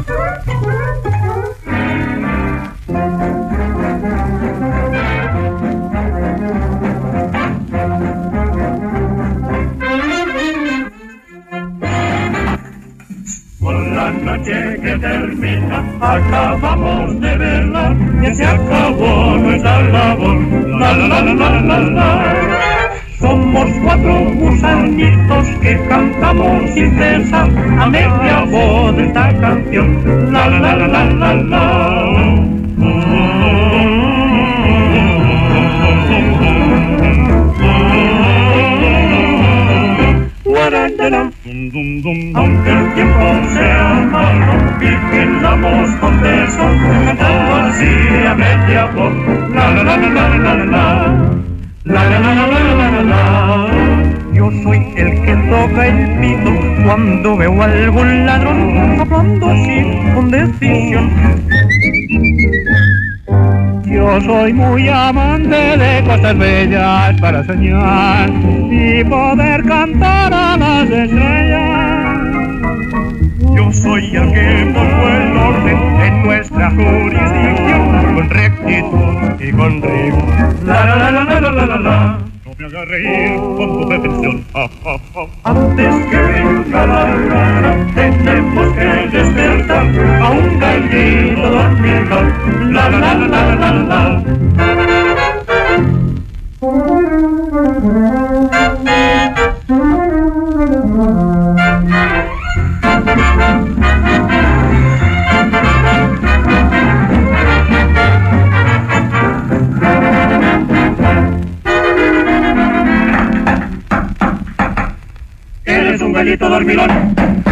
Con la noche que termina, acabamos de verla, ya se acabó nuestra labor. La la la la la la la. Somos cuatro gusanitos que cantamos sin cesar a media voz de esta canción. La la la la la la la. Aunque el tiempo sea malo y quedamos contentos, cantando así a media voz. La la la la la la la la. La la la la la la la la. Yo soy el que toca el pito cuando veo a algún ladrón, hablando así con decisión. Yo soy muy amante de cosas bellas para soñar y poder cantar a las estrellas. Yo soy el que pongo el orden en nuestra jurisdicción con rectitud y con rigor. La la la la la la la la. No me hagas reír con tu pretensión. Antes que venga la aurora tenemos que despertar a un gallito dormidor. La la la la la la la. Eres un gallito dormilón.